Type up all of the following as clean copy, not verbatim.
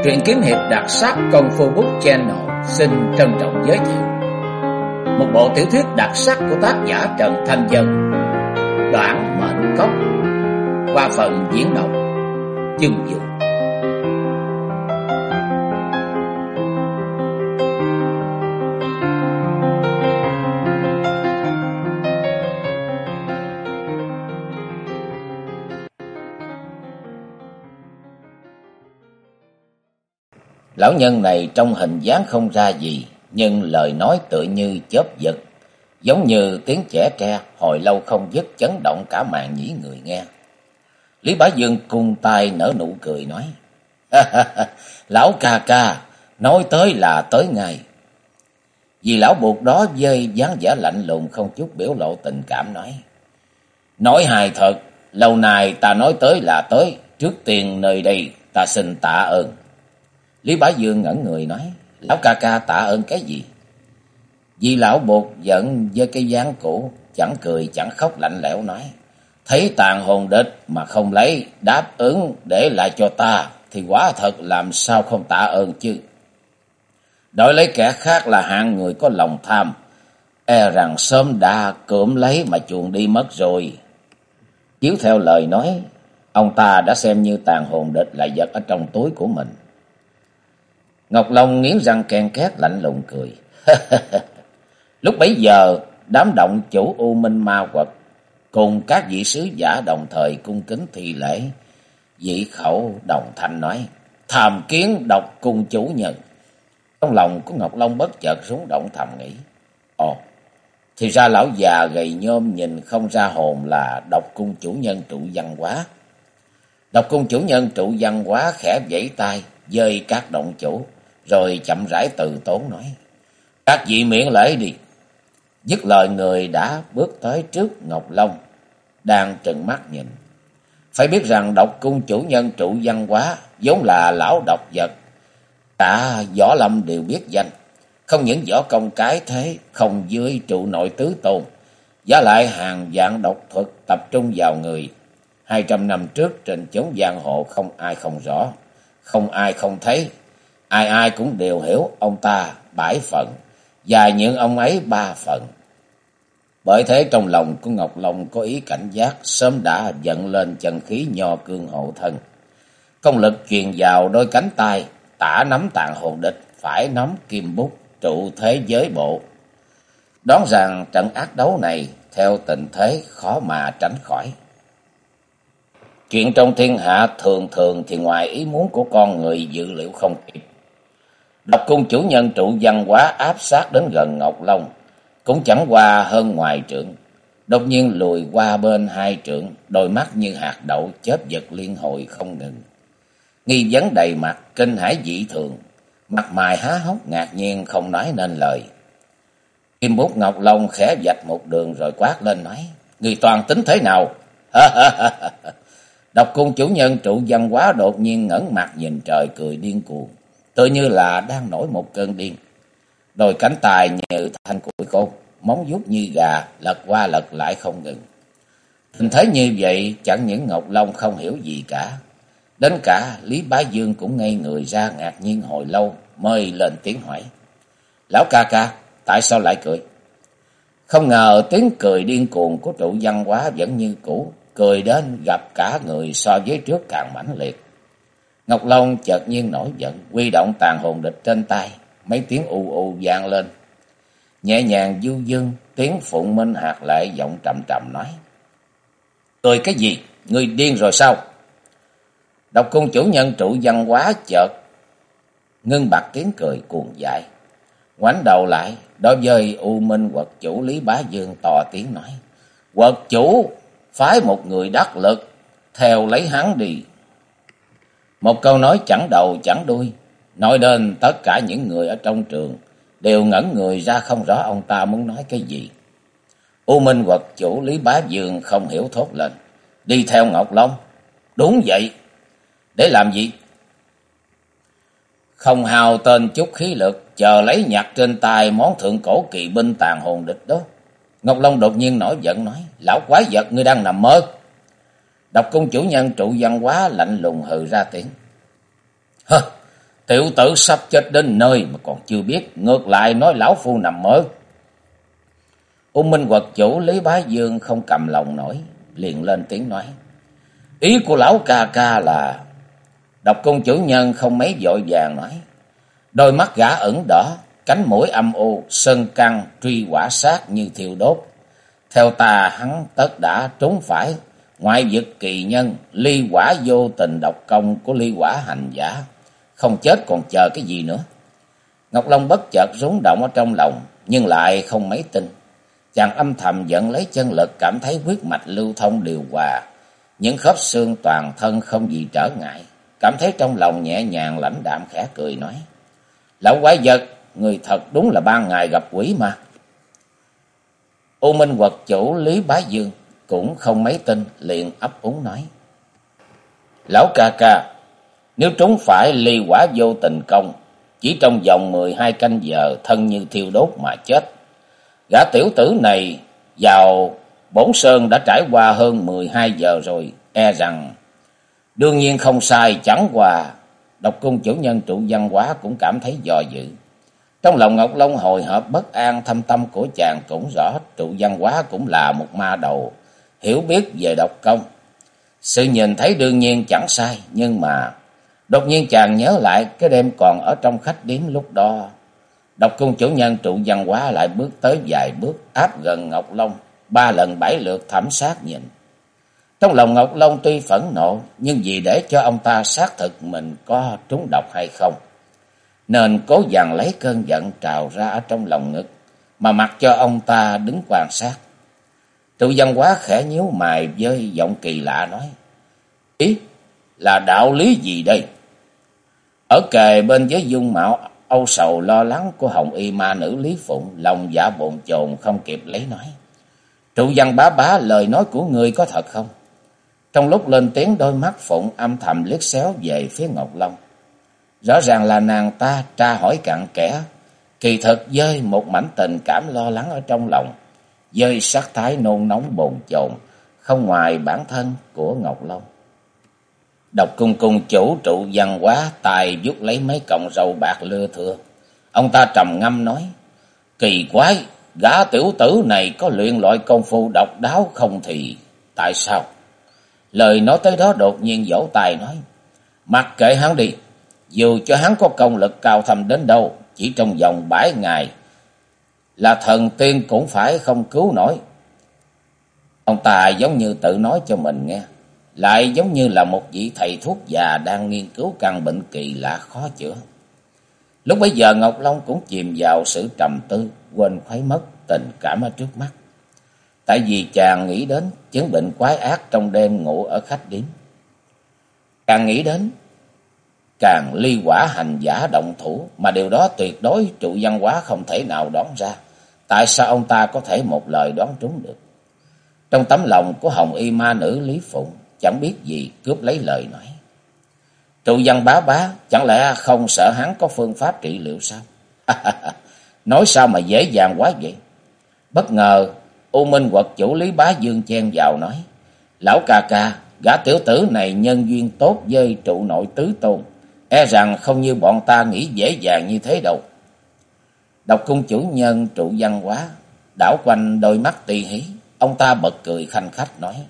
Truyện kiếm hiệp đặc sắc Công Phu Book Channel xin trân trọng giới thiệu một bộ tiểu thuyết đặc sắc của tác giả Trần Thanh Dân, Đoạn Mệnh Cốc, qua phần diễn đọc Chương Dụ. Lão nhân này trong hình dáng không ra gì, nhưng lời nói tựa như chớp giật, giống như tiếng chẻ tre hồi lâu không dứt, chấn động cả màn nhĩ người nghe. Lý Bá Dương cung tay nở nụ cười nói: Lão ca ca, nói tới là tới ngay. Vì lão buộc đó dơi dáng vẻ lạnh lùng không chút biểu lộ tình cảm nói: Nói hài thật, lâu nay ta nói tới là tới, trước tiên nơi đây ta xin tạ ơn. Lý Bá Dương ngẩn người nói: Lão ca ca tạ ơn cái gì? Vì lão buộc giận với cái dáng cũ, chẳng cười chẳng khóc lạnh lẽo nói: Thấy tàn hồn địch mà không lấy, đáp ứng để lại cho ta, thì quả thật làm sao không tạ ơn chứ. Đổi lấy kẻ khác là hạng người có lòng tham, e rằng sớm đã cưỡng lấy mà chuồn đi mất rồi. Chiếu theo lời nói, ông ta đã xem như tàn hồn địch là vật ở trong túi của mình. Ngọc Long nghiến răng ken két lạnh lùng cười. Lúc bấy giờ, đám động chủ U Minh Ma Quật cùng các vị sứ giả đồng thời cung kính thi lễ, dị khẩu đồng thanh nói: Tham kiến Độc Cung chủ nhân. Trong lòng của Ngọc Long bất chợt rúng động thầm nghĩ: Ồ, thì ra lão già gầy nhôm nhìn không ra hồn là Độc Cung chủ nhân Trụ Văn Hóa. Độc Cung chủ nhân Trụ Văn Hóa khẽ vẫy tay dời các động chủ, rồi chậm rãi từ tốn nói: Các vị miễn lễ đi. Dứt lời, người đã bước tới trước Ngọc Long, đang trừng mắt nhìn. Phải biết rằng Độc Cung chủ nhân Trụ Văn Hóa vốn là lão độc vật, cả võ lâm đều biết danh. Không những võ công cái thế không dưới trụ nội tứ tôn, giá lại hàng vạn độc thuật tập trung vào người. 200 năm trước trên chốn giang hồ không ai không rõ, không ai không thấy, ai ai cũng đều hiểu ông ta 7 phần, và những ông ấy 3 phần. Bởi thế trong lòng của Ngọc Long có ý cảnh giác, sớm đã dẫn lên chân khí nho cương hộ thân. Công lực truyền vào đôi cánh tay, tả nắm tàn hồn địch, phải nắm kim bút trụ thế giới bộ. Đoán rằng trận ác đấu này theo tình thế khó mà tránh khỏi. Chuyện trong thiên hạ thường thường thì ngoài ý muốn của con người dự liệu không kịp. Độc Cung chủ nhân Trụ Văn Hóa áp sát đến gần Ngọc Long, cũng chẳng qua hơn ngoài trượng. Đột nhiên lùi qua bên 2 trượng, đôi mắt như hạt đậu chớp giật liên hồi không ngừng. Nghi vấn đầy mặt, kinh hãi dị thường, mặt mày há hốc ngạc nhiên không nói nên lời. Kim bút Ngọc Long khẽ vạch một đường rồi quát lên nói: Người toàn tính thế nào? Độc Cung chủ nhân Trụ Văn Hóa đột nhiên ngẩng mặt nhìn trời cười điên cuồng, tự như là đang nổi một cơn điên. Đôi cánh tay như thanh củi côn, móng vuốt như gà lật qua lật lại không ngừng. Tình thế như vậy chẳng những Ngọc Long không hiểu gì cả, đến cả Lý Bá Dương cũng ngây người ra ngạc nhiên hồi lâu mới lên tiếng hỏi: Lão ca ca, tại sao lại cười? Không ngờ tiếng cười điên cuồng của Trụ Văn Hóa vẫn như cũ, cười đến gặp cả người so với trước càng mãnh liệt. Ngọc Long chợt nhiên nổi giận, huy động tàn hồn địch trên tay, mấy tiếng u u vang lên. Nhẹ nhàng du dương, tiếng Phụng Minh hạt lệ giọng trầm trầm nói: Cười cái gì? Ngươi điên rồi sao? Độc Cung chủ nhân Trụ Văn Hóa chợt ngưng bặt tiếng cười cuồng dại, ngoảnh đầu lại đối với U Minh Quật chủ Lý Bá Dương to tiếng nói: Quật chủ phái một người đắc lực theo lấy hắn đi. Một câu nói chẳng đầu chẳng đuôi, nói đến tất cả những người ở trong trường đều ngẩn người ra không rõ ông ta muốn nói cái gì. U Minh Quật chủ Lý Bá Dương không hiểu thốt lên: Đi theo Ngọc Long? Đúng vậy. Để làm gì? Không hào tên chút khí lực, chờ lấy nhặt trên tay món thượng cổ kỳ binh tàn hồn địch đó. Ngọc Long đột nhiên nổi giận nói: Lão quái vật, ngươi đang nằm mơ. Độc Cung chủ nhân Trụ Văn Hóa lạnh lùng hừ ra tiếng: Tiểu tử sắp chết đến nơi mà còn chưa biết, ngược lại nói lão phu nằm mơ. U Minh Quật chủ Lý Bá Dương không cầm lòng nổi, liền lên tiếng nói. Ý của lão ca ca là... Độc Cung chủ nhân không mấy vội vàng nói. Đôi mắt gã ửng đỏ, cánh mũi âm u, sơn căng truy quả sát như thiêu đốt. Theo ta hắn tất đã trúng phải ngoại vực kỳ nhân ly quả vô tình độc công của ly quả hành giả. Không chết còn chờ cái gì nữa. Ngọc Long bất chợt rúng động ở trong lòng, nhưng lại không mấy tin. Chàng âm thầm dẫn lấy chân lực, cảm thấy huyết mạch lưu thông điều hòa, những khớp xương toàn thân không gì trở ngại. Cảm thấy trong lòng nhẹ nhàng lãnh đạm, khẽ cười nói. Lão quái vật, người thật đúng là ban ngày gặp quỷ mà. U Minh Quật chủ Lý Bá Dương cũng không mấy tin, liền ấp úng nói. Lão ca ca, nếu trúng phải ly quả vô tình công, chỉ trong vòng 12 canh giờ thân như thiêu đốt mà chết. Gã tiểu tử này vào Bổn Sơn đã trải qua hơn 12 giờ rồi, e rằng... Đương nhiên không sai, chẳng qua Độc Cung chủ nhân Trụ Văn Hóa cũng cảm thấy do dự. Trong lòng Ngọc Long hồi hộp bất an, thâm tâm của chàng cũng rõ Trụ Văn Hóa cũng là một ma đầu, hiểu biết về độc công. Sự nhìn thấy đương nhiên chẳng sai, nhưng mà đột nhiên chàng nhớ lại cái đêm còn ở trong khách điếm lúc đó. Độc Cung chủ nhân Trụ Văn Hóa lại bước tới vài bước, áp gần Ngọc Long, 3 lần 7 lượt thẩm sát nhìn. Trong lòng Ngọc Long tuy phẫn nộ, nhưng vì để cho ông ta xác thực mình có trúng độc hay không, nên cố dằn lấy cơn giận trào ra ở trong lòng ngực, mà mặc cho ông ta đứng quan sát. Trụ Văn Hóa khẽ nhíu mày với giọng kỳ lạ nói. Ý là đạo lý gì đây? Ở kề bên với dung mạo âu sầu lo lắng của hồng y ma nữ Lý Phụng, lòng dạ bồn chồn không kịp lấy nói. Trụ Văn bá bá, lời nói của ngươi có thật không? Trong lúc lên tiếng, đôi mắt Phụng âm thầm liếc xéo về phía Ngọc Long. Rõ ràng là nàng ta tra hỏi cặn kẽ, kỳ thực với một mảnh tình cảm lo lắng ở trong lòng, với sắc thái nôn nóng bồn chồn không ngoài bản thân của Ngọc Long. Độc Cung cung chủ Trụ Văn Hóa tài vuốt lấy mấy cọng râu bạc lưa thưa. Ông ta trầm ngâm nói. Kỳ quái, gã tiểu tử này có luyện loại công phu độc đáo không thì tại sao? Lời nói tới đó đột nhiên vỗ tay nói. Mặc kệ hắn đi, dù cho hắn có công lực cao thâm đến đâu, chỉ trong vòng 7 ngày là thần tiên cũng phải không cứu nổi. Ông ta giống như tự nói cho mình nghe, lại giống như là một vị thầy thuốc già đang nghiên cứu căn bệnh kỳ lạ khó chữa. Lúc bấy giờ Ngọc Long cũng chìm vào sự trầm tư, quên khuấy mất tình cảm ở trước mắt. Tại vì chàng nghĩ đến chứng bệnh quái ác trong đêm ngủ ở khách điếm. Càng nghĩ đến, càng ly quả hành giả động thủ, mà điều đó tuyệt đối Trụ Văn Hóa không thể nào đoán ra. Tại sao ông ta có thể một lời đoán trúng được? Trong tấm lòng của hồng y ma nữ Lý Phụng chẳng biết gì, cướp lấy lời nói. Trụ Văn bá bá, chẳng lẽ không sợ hắn có phương pháp trị liệu sao? Nói sao mà dễ dàng quá vậy? Bất ngờ U Minh Quật chủ Lý Bá Dương chen vào nói. Lão ca ca, gã tiểu tử này nhân duyên tốt với trụ nội tứ tôn, e rằng không như bọn ta nghĩ dễ dàng như thế đâu. Độc Cung chủ nhân Trụ Văn Hóa đảo quanh đôi mắt tì hí, ông ta bật cười khanh khách nói.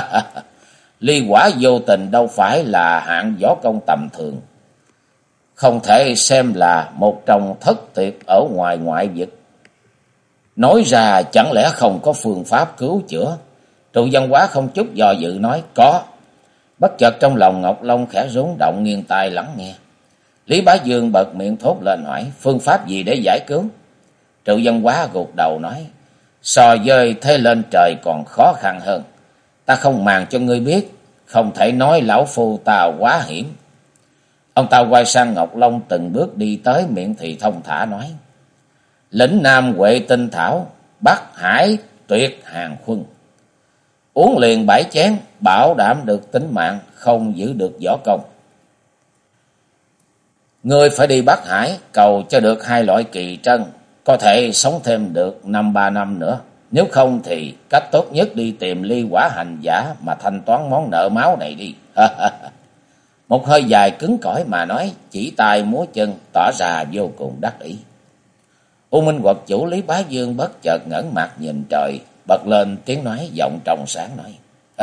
Ly quả vô tình đâu phải là hạng võ công tầm thường, không thể xem là một trong thất tuyệt ở ngoài ngoại vực. Nói ra chẳng lẽ không có phương pháp cứu chữa? Trụ Văn Hóa không chút do dự nói có. Bất chợt trong lòng Ngọc Long khẽ rúng động, nghiêng tai lắng nghe. Lý Bá Dương bật miệng thốt lên hỏi phương pháp gì để giải cứu? Trụ Văn Hóa gục đầu nói so với thế lên trời còn khó khăn hơn. Ta không màng cho ngươi biết, không thể nói lão phu ta quá hiểm. Ông ta quay sang Ngọc Long từng bước đi tới, miệng thì thông thả nói. Lĩnh Nam Huệ Tinh Thảo, Bắc Hải Tuyệt Hàng Khuân. Uống liền 7 chén, bảo đảm được tính mạng, không giữ được võ công. Ngươi phải đi Bắc Hải, cầu cho được 2 loại kỳ trân, có thể sống thêm được 5-3 năm nữa. Nếu không thì cách tốt nhất đi tìm ly quả hành giả mà thanh toán món nợ máu này đi. một hơi dài cứng cỏi mà nói, chỉ tay múa chân, tỏ ra vô cùng đắc ý. U Minh Quật chủ Lý Bá Dương bất chợt ngẩng mặt nhìn trời, bật lên tiếng nói giọng trong sáng nói: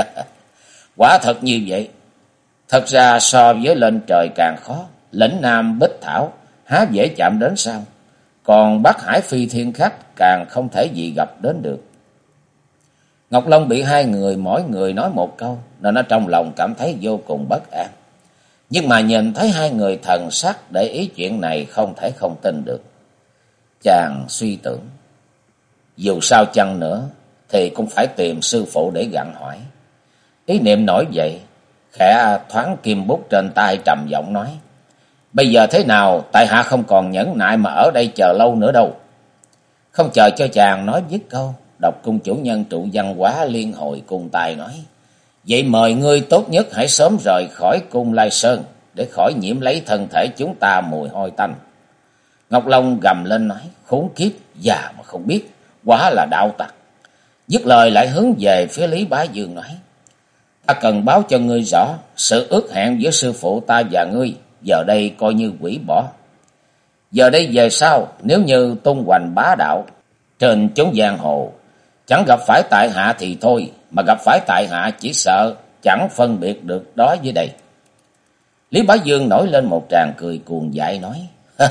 Quả thật như vậy. Thật ra so với lên trời càng khó, lĩnh Nam Bích Thảo há dễ chạm đến sao? Còn Bắc Hải Phi Thiên Khách càng không thể gì gặp đến được. Ngọc Long bị hai người mỗi người nói một câu, nên nó trong lòng cảm thấy vô cùng bất an. Nhưng mà nhìn thấy hai người thần sắc để ý chuyện này không thể không tin được. Chàng suy tưởng, dù sao chăng nữa thì cũng phải tìm sư phụ để gặng hỏi. Ý niệm nổi dậy, khẽ thoáng kim bút trên tay trầm giọng nói: Bây giờ thế nào, tại hạ không còn nhẫn nại mà ở đây chờ lâu nữa đâu. Không chờ cho chàng nói dứt câu, Độc Cung chủ nhân Trụ Văn Hóa liên hồi cung tay nói: Vậy mời ngươi tốt nhất hãy sớm rời khỏi cung Lai Sơn, để khỏi nhiễm lấy thân thể chúng ta mùi hôi tanh. Ngọc Long gầm lên nói: Khốn kiếp, già mà không biết, quá là đạo tặc. Dứt lời lại hướng về phía Lý Bá Dương nói: Ta cần báo cho ngươi rõ, sự ước hẹn giữa sư phụ ta và ngươi giờ đây coi như hủy bỏ. Giờ đây về sau, nếu như tung hoành bá đạo trên chốn giang hồ, chẳng gặp phải tại hạ thì thôi, mà gặp phải tại hạ chỉ sợ chẳng phân biệt được đó với đây. Lý Bá Dương nổi lên một tràng cười cuồng dại nói: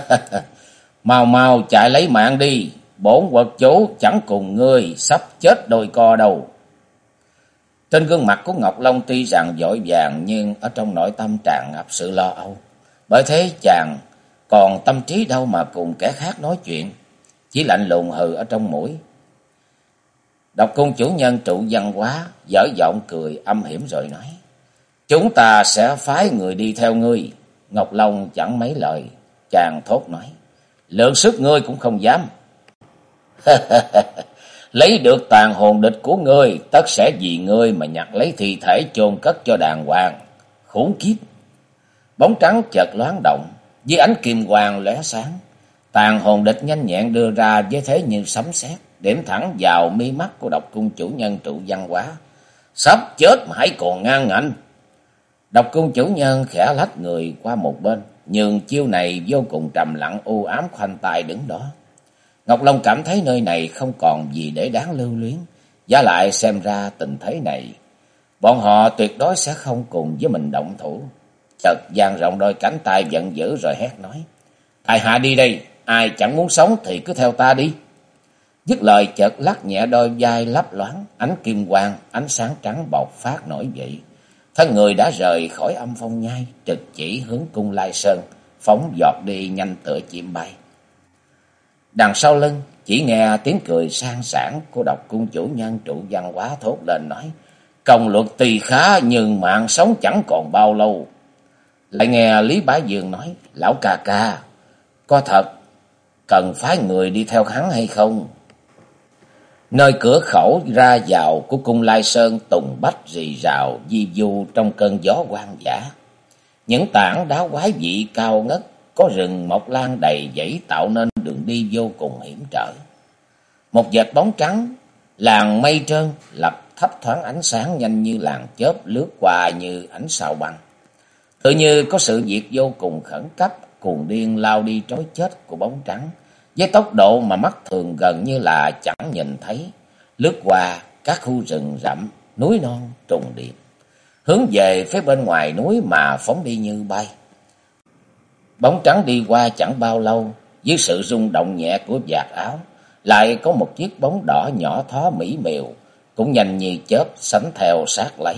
Mau mau chạy lấy mạng đi, bổn quật chủ chẳng cùng ngươi sắp chết đôi co đâu. Trên gương mặt của Ngọc Long tuy rằng vội vàng, nhưng ở trong nội tâm tràn ngập sự lo âu. Bởi thế chàng còn tâm trí đâu mà cùng kẻ khác nói chuyện, chỉ lạnh lùng hừ ở trong mũi. Độc Cung chủ nhân Trụ Văn Hóa dở giọng cười âm hiểm rồi nói: Chúng ta sẽ phái người đi theo ngươi. Ngọc Long chẳng mấy lời, chàng thốt nói: Lượng sức ngươi cũng không dám. Lấy được tàn hồn địch của ngươi, tất sẽ vì ngươi mà nhặt lấy thi thể chôn cất cho đàng hoàng. Khốn kiếp. Bóng trắng chợt loáng động, dưới ánh kim quang lóe sáng, tàn hồn địch nhanh nhẹn đưa ra với thế như sấm sét, điểm thẳng vào mi mắt của Độc Cung chủ nhân Trụ Văn Hóa. Sắp chết mà hãy còn ngang ngạnh. Độc Cung chủ nhân khẽ lách người qua một bên, nhưng chiêu này vô cùng trầm lặng u ám, khoanh tay đứng đó. Ngọc Long cảm thấy nơi này không còn gì để đáng lưu luyến, giá lại xem ra tình thế này bọn họ tuyệt đối sẽ không cùng với mình động thủ. Chợt dang rộng đôi cánh tay giận dữ rồi hét nói: Tại hạ đi đây, ai chẳng muốn sống thì cứ theo ta đi. Dứt lời chợt lắc nhẹ đôi vai lấp loáng, ánh kim quang, ánh sáng trắng bộc phát nổi dậy. Thân người đã rời khỏi Âm Phong Nhai, trực chỉ hướng cung Lai Sơn, phóng giọt đi nhanh tựa chim bay. Đằng sau lưng chỉ nghe tiếng cười sang sảng của Độc Cung chủ nhân Trụ Văn Hóa thốt lên nói: Công luật tuy khá nhưng mạng sống chẳng còn bao lâu. Lại nghe Lý Bá Dương nói: Lão ca ca, có thật cần phái người đi theo hắn hay không? Nơi cửa khẩu ra vào của cung Lai Sơn tùng bách rì rào di du trong cơn gió hoang dã. Những tảng đá quái dị cao ngất, có rừng mọc lan đầy dãy tạo nên đường đi vô cùng hiểm trở. Một vệt bóng trắng, làn mây trơn lập thấp thoáng ánh sáng nhanh như làn chớp lướt qua như ánh sao băng. Tự như có sự việc vô cùng khẩn cấp, cuồng điên lao đi trối chết của bóng trắng, với tốc độ mà mắt thường gần như là chẳng nhìn thấy, lướt qua các khu rừng rậm, núi non trùng điệp, hướng về phía bên ngoài núi mà phóng đi như bay. Bóng trắng đi qua chẳng bao lâu, dưới sự rung động nhẹ của vạt áo, lại có một chiếc bóng đỏ nhỏ thó mỹ miều, cũng nhanh như chớp sánh theo sát lấy.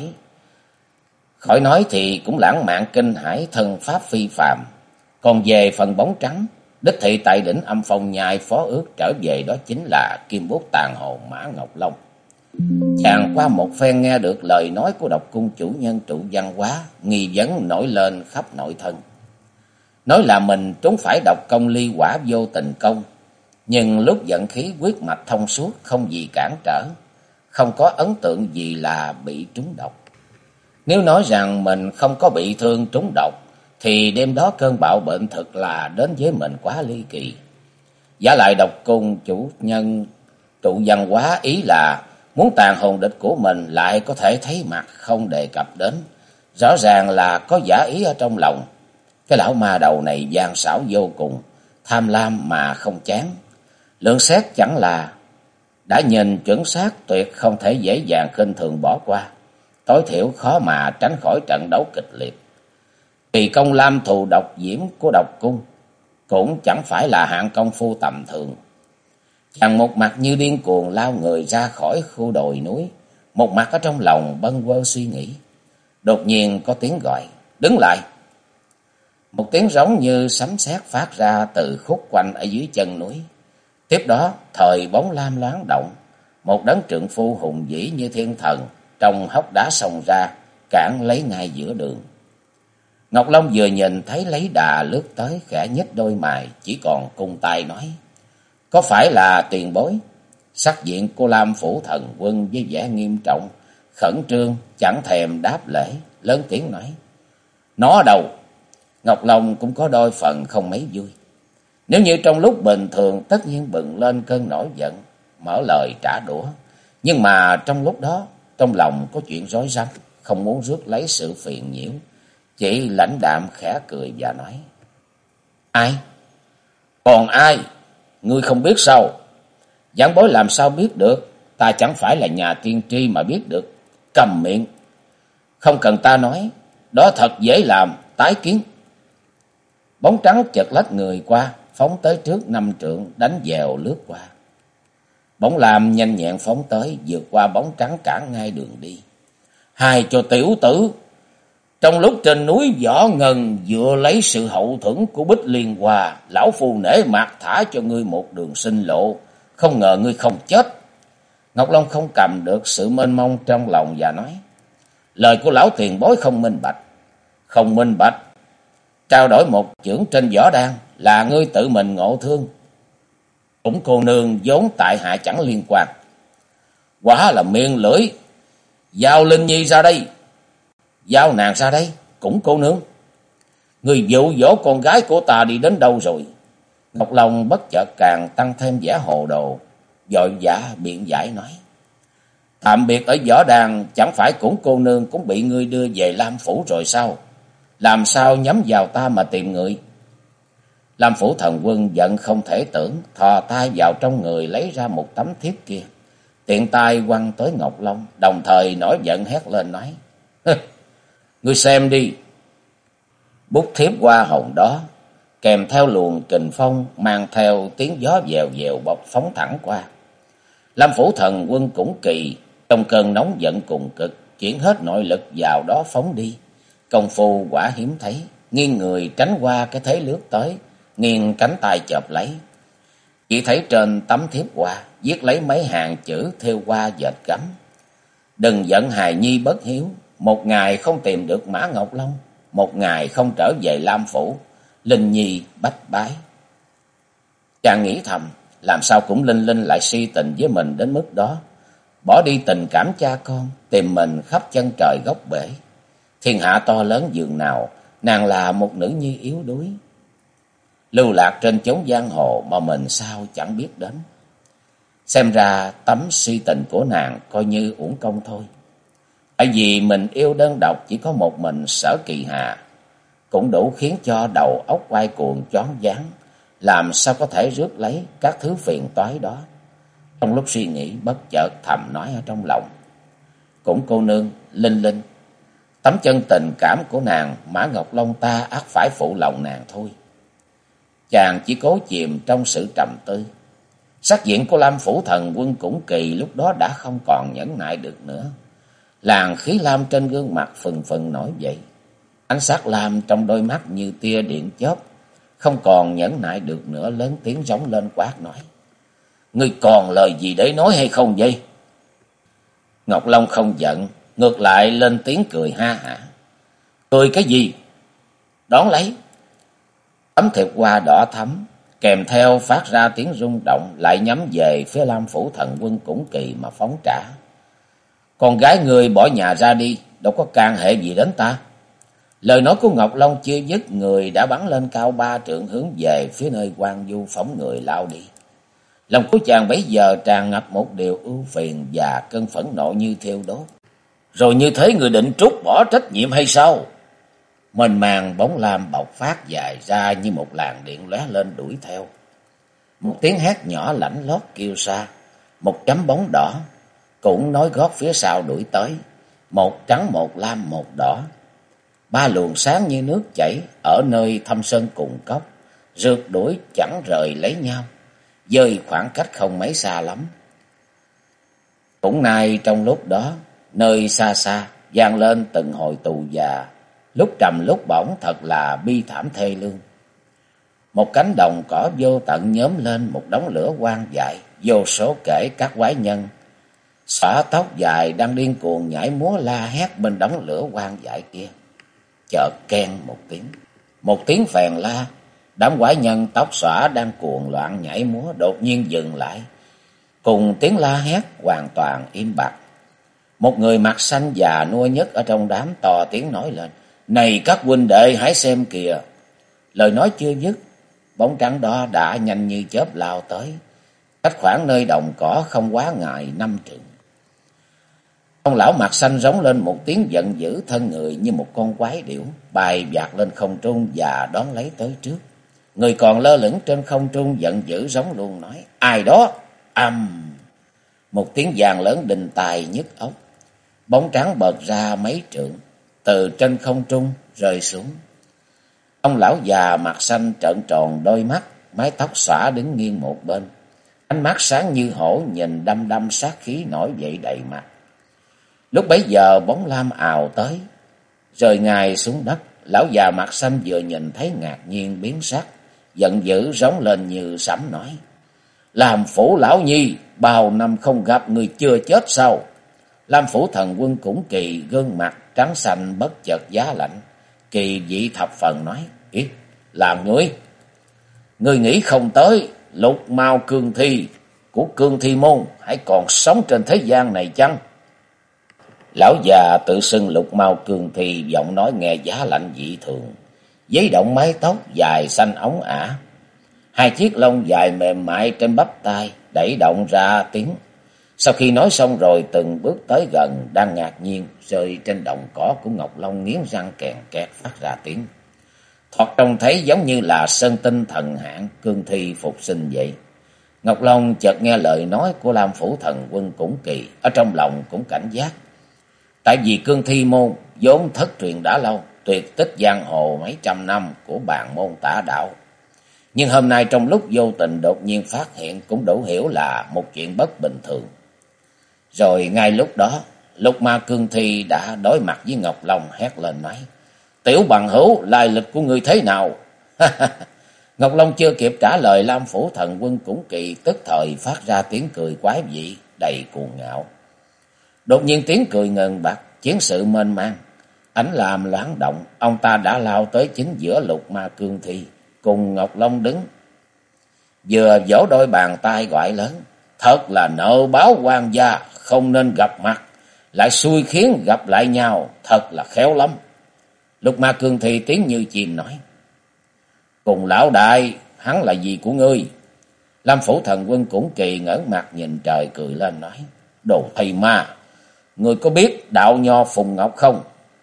Khỏi nói thì cũng lãng mạn kinh hãi, thân pháp phi phàm. Còn về phần bóng trắng, đích thị tại đỉnh Âm Phong Nhai phó ước trở về đó chính là kim bút tàn hồn Mã Ngọc Long. Chàng qua một phen nghe được lời nói của Độc Cung chủ nhân Trụ Văn Hóa, nghi vấn nổi lên khắp nội thân. Nói là mình trúng phải độc công ly quả vô tình công, nhưng lúc giận khí huyết mạch thông suốt, không gì cản trở, không có ấn tượng gì là bị trúng độc. Nếu nói rằng mình không có bị thương trúng độc, thì đêm đó cơn bạo bệnh thật là đến với mình quá ly kỳ. Giả lại Độc Cung chủ nhân Trụ Văn Hóa ý là muốn tàn hồn địch của mình lại có thể thấy mặt không đề cập đến, Rõ ràng là có giả ý ở trong lòng. Cái lão ma đầu này gian xảo vô cùng, tham lam mà không chán. Lượng xét chẳng là đã nhìn chuẩn xác, tuyệt không thể dễ dàng khinh thường bỏ qua. Tối thiểu khó mà tránh khỏi trận đấu kịch liệt. Kỳ công lam thù độc diễm của độc cung cũng chẳng phải là hạng công phu tầm thường. Chàng một mặt như điên cuồng lao người ra khỏi khu đồi núi, một mặt ở trong lòng bâng quơ suy nghĩ. Đột nhiên có tiếng gọi, đứng lại. Một tiếng rống như sấm sét phát ra từ khúc quanh ở dưới chân núi. Tiếp đó, thời bóng lam loáng động, một đấng trượng phu hùng vĩ như thiên thần trong hốc đá xông ra, cản lấy ngay giữa đường. Ngọc Long vừa nhìn thấy lấy đà lướt tới, khẽ nhếch đôi mày, chỉ còn cung tay nói: có phải là tiền bối? Sắc diện của Lam Phủ Thần Quân với vẻ nghiêm trọng, khẩn trương, chẳng thèm đáp lễ, lớn tiếng nói: nó đâu? Ngọc Long cũng có đôi phần không mấy vui. Nếu như trong lúc bình thường tất nhiên bừng lên cơn nổi giận, mở lời trả đũa. Nhưng mà trong lúc đó, trong lòng có chuyện rối rắm, không muốn rước lấy sự phiền nhiễu. Chỉ lãnh đạm khẽ cười và nói: ai? Còn ai? Ngươi không biết sao? Giảng bối làm sao biết được? Ta chẳng phải là nhà tiên tri mà biết được. Cầm miệng. Không cần ta nói, đó thật dễ làm, tái kiến. Bóng trắng chợt lách người qua, phóng tới trước 5 trượng, đánh dèo lướt qua. Bóng lam nhanh nhẹn phóng tới, vượt qua bóng trắng cản ngay đường đi. Hai cho tiểu tử! Trong lúc trên núi Võ Ngân vừa lấy sự hậu thuẫn của Bích Liên Hoa, lão phu nể mặt thả cho ngươi một đường sinh lộ, không ngờ ngươi không chết. Ngọc Long không cầm được sự mênh mông trong lòng và nói: lời của lão tiền bối không minh bạch. Không minh bạch? Trao đổi một chưởng trên võ đan là ngươi tự mình ngộ thương. Cũng cô nương vốn tại hạ chẳng liên quan. Quả là miệng lưỡi. Giao Linh Nhi ra đây. Giao nàng ra đây. Cũng cô nương. Người dụ dỗ con gái của ta đi đến đâu rồi? Ngọc Long bất chợt càng tăng thêm vẻ hồ đồ, vội vã biện giải nói: tạm biệt ở võ đàn, chẳng phải cũng cô nương cũng bị ngươi đưa về Lam Phủ rồi sao? Làm sao nhắm vào ta mà tìm người? Lam Phủ Thần Quân giận không thể tưởng, thò tay vào trong người lấy ra một tấm thiếp kia, tiện tay quăng tới Ngọc Long, đồng thời nổi giận hét lên nói: ngươi xem đi. Bút thiếp hoa hồng đó kèm theo luồng kình phong, mang theo tiếng gió vèo vèo bọc phóng thẳng qua. Lam Phủ Thần Quân cũng kỳ, trong cơn nóng giận cùng cực, chuyển hết nội lực vào đó phóng đi. Công phu quả hiếm thấy, nghiêng người tránh qua cái thế lướt tới, nghiêng cánh tay chộp lấy. Chỉ thấy trên tấm thiếp hoa viết lấy mấy hàng chữ thêu hoa dệt gấm: đừng giận hài nhi bất hiếu, một ngày không tìm được Mã Ngọc Long, một ngày không trở về Lam Phủ, Linh Nhi bách bái. Chàng nghĩ thầm, làm sao cũng Linh Linh lại si tình với mình đến mức đó, bỏ đi tình cảm cha con, tìm mình khắp chân trời góc bể. Thiên hạ to lớn dường nào, nàng là một nữ nhi yếu đuối, lưu lạc trên chốn giang hồ mà mình sao chẳng biết đến. Xem ra tấm si tình của nàng coi như uổng công thôi. Tại vì mình yêu đơn độc chỉ có một mình Sở Kỳ Hà, cũng đủ khiến cho đầu óc quay cuồng choáng váng, làm sao có thể rước lấy các thứ phiền toái đó. Trong lúc suy nghĩ, bất chợt thầm nói ở trong lòng: cũng cô nương Linh Linh, tấm chân tình cảm của nàng, Mã Ngọc Long ta ắt phải phụ lòng nàng thôi. Chàng chỉ cố chìm trong sự trầm tư. Sắc diện của Lam Phủ Thần Quân cũng kỳ lúc đó đã không còn nhẫn nại được nữa. Làn khí lam trên gương mặt phừng phừng nổi dậy, ánh sắc lam trong đôi mắt như tia điện chớp, không còn nhẫn nại được nữa, lớn tiếng rống lên quát nói: ngươi còn lời gì để nói hay không vậy? Ngọc Long không giận, ngược lại lên tiếng cười ha hả. Cười cái gì? Đón lấy. Tấm thiệp hoa đỏ thắm kèm theo phát ra tiếng rung động, lại nhắm về phía Lam Phủ Thần Quân cũng kỳ mà phóng trả. Con gái người bỏ nhà ra đi, đâu có can hệ gì đến ta. Lời nói của Ngọc Long chưa dứt, người đã bắn lên cao 3 trượng hướng về phía nơi Quan Du phóng người lao đi. Lòng của chàng bấy giờ tràn ngập một điều ưu phiền và cơn phẫn nộ như thiêu đốt. Rồi như thế người định trút bỏ trách nhiệm hay sao? Mênh mang bóng lam bộc phát dài ra như một làn điện lóe lên đuổi theo. Một tiếng hét nhỏ lãnh lót kêu xa. Một chấm bóng đỏ cũng nối gót phía sau đuổi tới. Một trắng, một lam, một đỏ. Ba luồng sáng như nước chảy ở nơi thâm sơn cùng cốc, rượt đuổi chẳng rời lấy nhau, dời khoảng cách không mấy xa lắm. Cũng nay trong lúc đó, nơi xa xa vang lên từng hồi tù già, lúc trầm lúc bổng, thật là bi thảm thê lương. Một cánh đồng cỏ vô tận nhóm lên một đống lửa hoang dại, vô số kể các quái nhân xõa tóc dài đang điên cuồng nhảy múa la hét bên đống lửa hoang dại kia. Chợt keng một tiếng phèn la, đám quái nhân tóc xõa đang cuồng loạn nhảy múa đột nhiên dừng lại, cùng tiếng la hét hoàn toàn im bặt. Một người mặt xanh già nua nhất ở trong đám to tiếng nói lên: "Này các huynh đệ, hãy xem kìa!" Lời nói chưa dứt, bóng trắng đó đã nhanh như chớp lao tới, cách khoảng nơi đồng cỏ không quá ngại 5 trượng. Ông lão mặt xanh rống lên một tiếng giận dữ, thân người như một con quái điểu bay vạt lên không trung và đón lấy tới trước. Người còn lơ lửng trên không trung giận dữ rống luôn nói: "Ai đó?" Một tiếng vang lớn đinh tai nhức óc. Bóng trắng bật ra mấy trượng, từ trên không trung rơi xuống. Ông lão già mặt xanh trợn tròn đôi mắt, mái tóc xõa đứng nghiêng một bên, ánh mắt sáng như hổ, nhìn đăm đăm sát khí nổi dậy đầy mặt. Lúc bấy giờ bóng lam ào tới, rơi ngay xuống đất. Lão già mặt xanh vừa nhìn thấy ngạc nhiên biến sắc, giận dữ rống lên như sấm nói: "Làm phủ lão nhi, bao năm không gặp, người chưa chết sao?" Lam phủ thần quân cũng kỳ, gương mặt trắng xanh bất chợt giá lạnh, kỳ dị thập phần nói: "Ý, là ngươi nghĩ không tới Lục Mao cương thi của Cương Thi môn hãy còn sống trên thế gian này chăng?" Lão già tự xưng Lục Mao cương thi, giọng nói nghe giá lạnh dị thường, giấy động mái tóc dài xanh óng ả, hai chiếc lông dài mềm mại trên bắp tai đẩy động ra tiếng. Sau khi nói xong rồi từng bước tới gần, đang ngạc nhiên rơi trên đồng cỏ của Ngọc Long nghiến răng kèn kẹt phát ra tiếng. Thoạt trông thấy giống như là sơn tinh thần hạng cương thi phục sinh vậy. Ngọc Long chợt nghe lời nói của Lam phủ thần quân cũng kỳ, ở trong lòng cũng cảnh giác. Tại vì Cương Thi môn vốn thất truyền đã lâu, tuyệt tích giang hồ mấy trăm năm của bàn môn tả đạo. Nhưng hôm nay trong lúc vô tình đột nhiên phát hiện cũng đủ hiểu là một chuyện bất bình thường. Rồi ngay lúc đó, Lục Ma Cương Thi đã đối mặt với Ngọc Long hét lên nói: "Tiểu bằng hữu, lai lịch của ngươi thế nào?" Ngọc Long chưa kịp trả lời, Lam phủ thần quân cũng kỳ tức thời phát ra tiếng cười quái dị đầy cuồng ngạo. Đột nhiên tiếng cười ngần bặt, chiến sự mênh mang, ánh lam loáng động, ông ta đã lao tới chính giữa Lục Ma Cương Thi cùng Ngọc Long đứng, vừa vỗ đôi bàn tay gọi lớn: "Thật là nợ báo quan gia, không nên gặp mặt, lại xui khiến gặp lại nhau, thật là khéo lắm." Lục Ma Cương Thi tiếng như chim nói: "Cùng lão đại, hắn là gì của ngươi?" Lam phủ thần quân cũng kỳ ngỡ mặt nhìn trời cười lên nói: "Đồ thầy ma, ngươi có biết đạo nho Phùng Ngọc không?"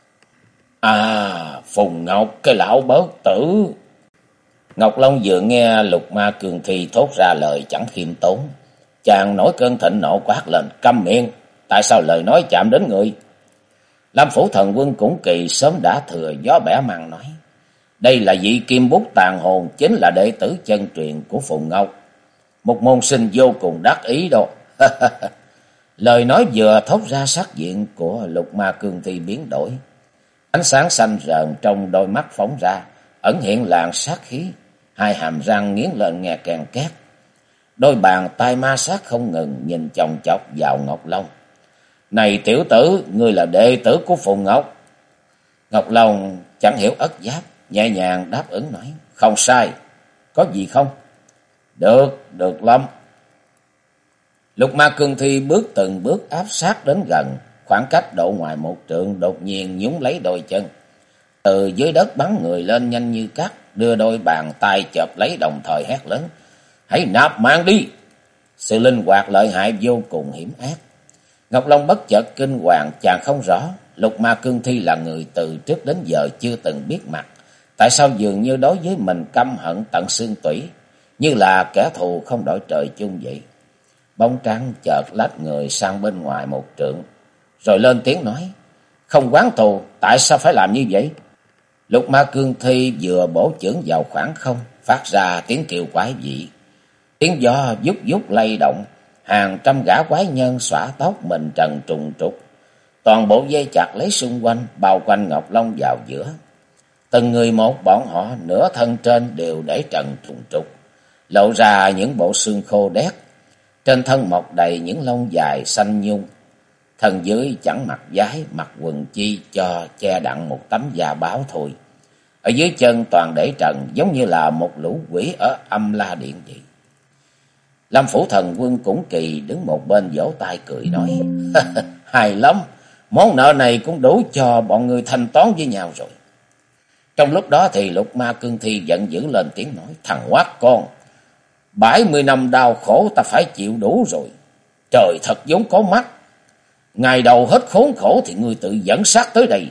"À, Phùng Ngọc, cái lão bớt tử." Ngọc Long vừa nghe Lục Ma Cương Thi thốt ra lời chẳng khiêm tốn, chàng nổi cơn thịnh nộ quát lên: "Câm miệng, tại sao lời nói chạm đến người?" Lam phủ thần quân cũng kỳ sớm đã thừa gió bẻ măng nói: "Đây là vị kim bút tàn hồn, chính là đệ tử chân truyền của Phùng Ngọc, một môn sinh vô cùng đắc ý đâu." Lời nói vừa thốt ra, sắc diện của Lục Ma Cương Thi biến đổi, ánh sáng xanh rờn trong đôi mắt phóng ra, ẩn hiện làn sát khí, hai hàm răng nghiến lên nghe kèn két, đôi bàn tay ma sát không ngừng nhìn chòng chọc vào Ngọc Long. "Này tiểu tử, ngươi là đệ tử của Phùng Ngọc?" Ngọc Long chẳng hiểu ất giáp, nhẹ nhàng đáp ứng nói: "Không sai, có gì không?" Được lắm." Lục Ma Cương Thi bước từng bước áp sát đến gần, khoảng cách độ ngoài 1 trượng, đột nhiên nhúng lấy đôi chân, từ dưới đất bắn người lên nhanh như cắt, đưa đôi bàn tay chộp lấy đồng thời hét lớn: "Hãy nạp mạng đi!" Sự linh hoạt lợi hại vô cùng hiểm ác. Ngọc Long bất chợt kinh hoàng, chàng không rõ Lục Ma Cương Thi là người từ trước đến giờ chưa từng biết mặt. Tại sao dường như đối với mình căm hận tận xương tủy, như là kẻ thù không đội trời chung vậy. Bóng trắng chợt lách người sang bên ngoài một trượng, rồi lên tiếng nói: "Không oán thù, tại sao phải làm như vậy?" Lục Ma Cương Thi vừa bổ chưởng vào khoảng không, phát ra tiếng kêu quái dị. Tiếng gió vút vút lay động, hàng trăm gã quái nhân xõa tóc mình trần trùng trục. Toàn bộ dây chặt lấy xung quanh, bao quanh Ngọc Long vào giữa. Từng người một bọn họ nửa thân trên đều để trần trùng trục, lộ ra những bộ xương khô đét. Trên thân mọc đầy những lông dài xanh nhung. Thân dưới chẳng mặc váy, mặc quần chi cho che đặng một tấm da báo thôi. Ở dưới chân toàn để trần, giống như là một lũ quỷ ở Âm La Điện vậy. Lâm Phủ Thần Quân cũng kỳ đứng một bên vỗ tay cười nói: "Hay lắm, món nợ này cũng đủ cho bọn người thanh toán với nhau rồi." Trong lúc đó thì Lục Ma Cương Thi giận dữ lên tiếng nói: "Thằng quát con, 70 năm đau khổ ta phải chịu đủ rồi. Trời thật giống có mắt. Ngày đầu hết khốn khổ thì ngươi tự dẫn sát tới đây."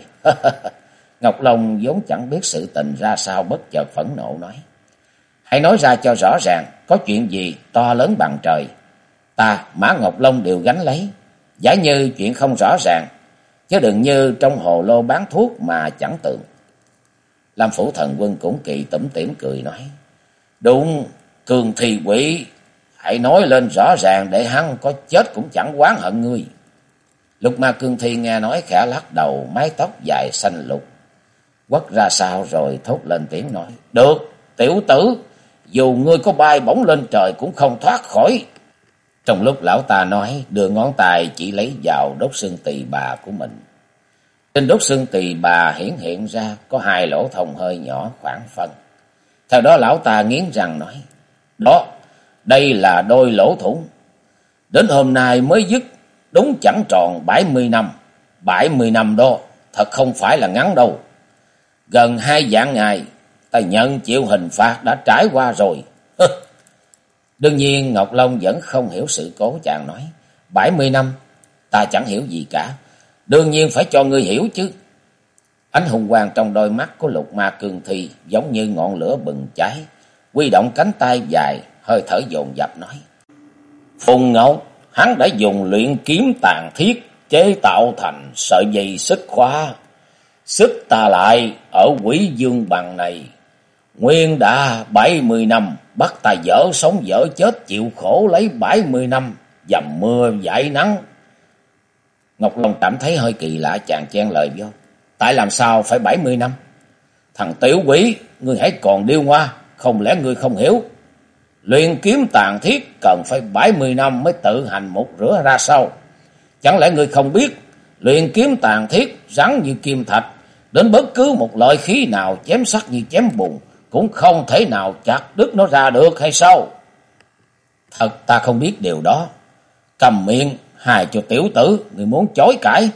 Ngọc Long vốn chẳng biết sự tình ra sao, bất chợt phẫn nộ nói: "Hãy nói ra cho rõ ràng, có chuyện gì to lớn bằng trời, ta Mã Ngọc Long đều gánh lấy. Giả như chuyện không rõ ràng, chứ đừng như trong hồ lô bán thuốc mà chẳng tường." Lâm Phủ Thần Quân cũng kỳ tủm tỉm cười nói: "Đúng, Cương Thi quỷ, hãy nói lên rõ ràng để hắn có chết cũng chẳng oán hận ngươi." Lục Ma Cương Thi nghe nói khẽ lắc đầu, mái tóc dài xanh lục quất ra sau rồi thốt lên tiếng nói: "Được, tiểu tử, dù ngươi có bay bổng lên trời cũng không thoát khỏi." Trong lúc lão ta nói, đưa ngón tay chỉ lấy vào đốt xương tỳ bà của mình. Trên đốt xương tỳ bà hiển hiện ra có hai lỗ thông hơi nhỏ khoảng phân. Theo đó lão ta nghiến răng nói: "Đó, đây là đôi lỗ thủng. Đến hôm nay mới dứt, đúng chẳng tròn 70 năm. 70 năm đó, thật không phải là ngắn đâu. Gần 2 vạn ngày, ta nhận chịu hình phạt đã trải qua rồi." Đương nhiên Ngọc Long vẫn không hiểu sự cố, chàng nói: "70 năm, ta chẳng hiểu gì cả. Đương nhiên phải cho ngươi hiểu chứ." Ánh hung quang trong đôi mắt của Lục Ma Cương Thi giống như ngọn lửa bừng cháy, huy động cánh tay dài, hơi thở dồn dập nói: "Phùng Ngọc, hắn đã dùng luyện kiếm tàn thiết chế tạo thành sợi dây xích khóa, xích ta lại ở Quỷ Dương Bằng này. Nguyên đã 70 năm, bắt ta dở sống dở chết chịu khổ lấy 70 năm, dầm mưa dãi nắng." Ngọc Long cảm thấy hơi kỳ lạ, chàng chen lời vô: "Tại làm sao phải 70 năm? Thằng tiểu quỷ, ngươi hãy còn điêu ngoa, không lẽ ngươi không hiểu? Luyện kiếm tàn thiết cần phải 70 năm mới tự hành một rửa ra sao? Chẳng lẽ ngươi không biết, luyện kiếm tàn thiết rắn như kim thạch, đến bất cứ một loại khí nào chém sắc như chém bùn cũng không thể nào chặt đứt nó ra được hay sao?" "Thật ta không biết điều đó." "Cầm miệng, hài cho tiểu tử, người muốn chối cãi?"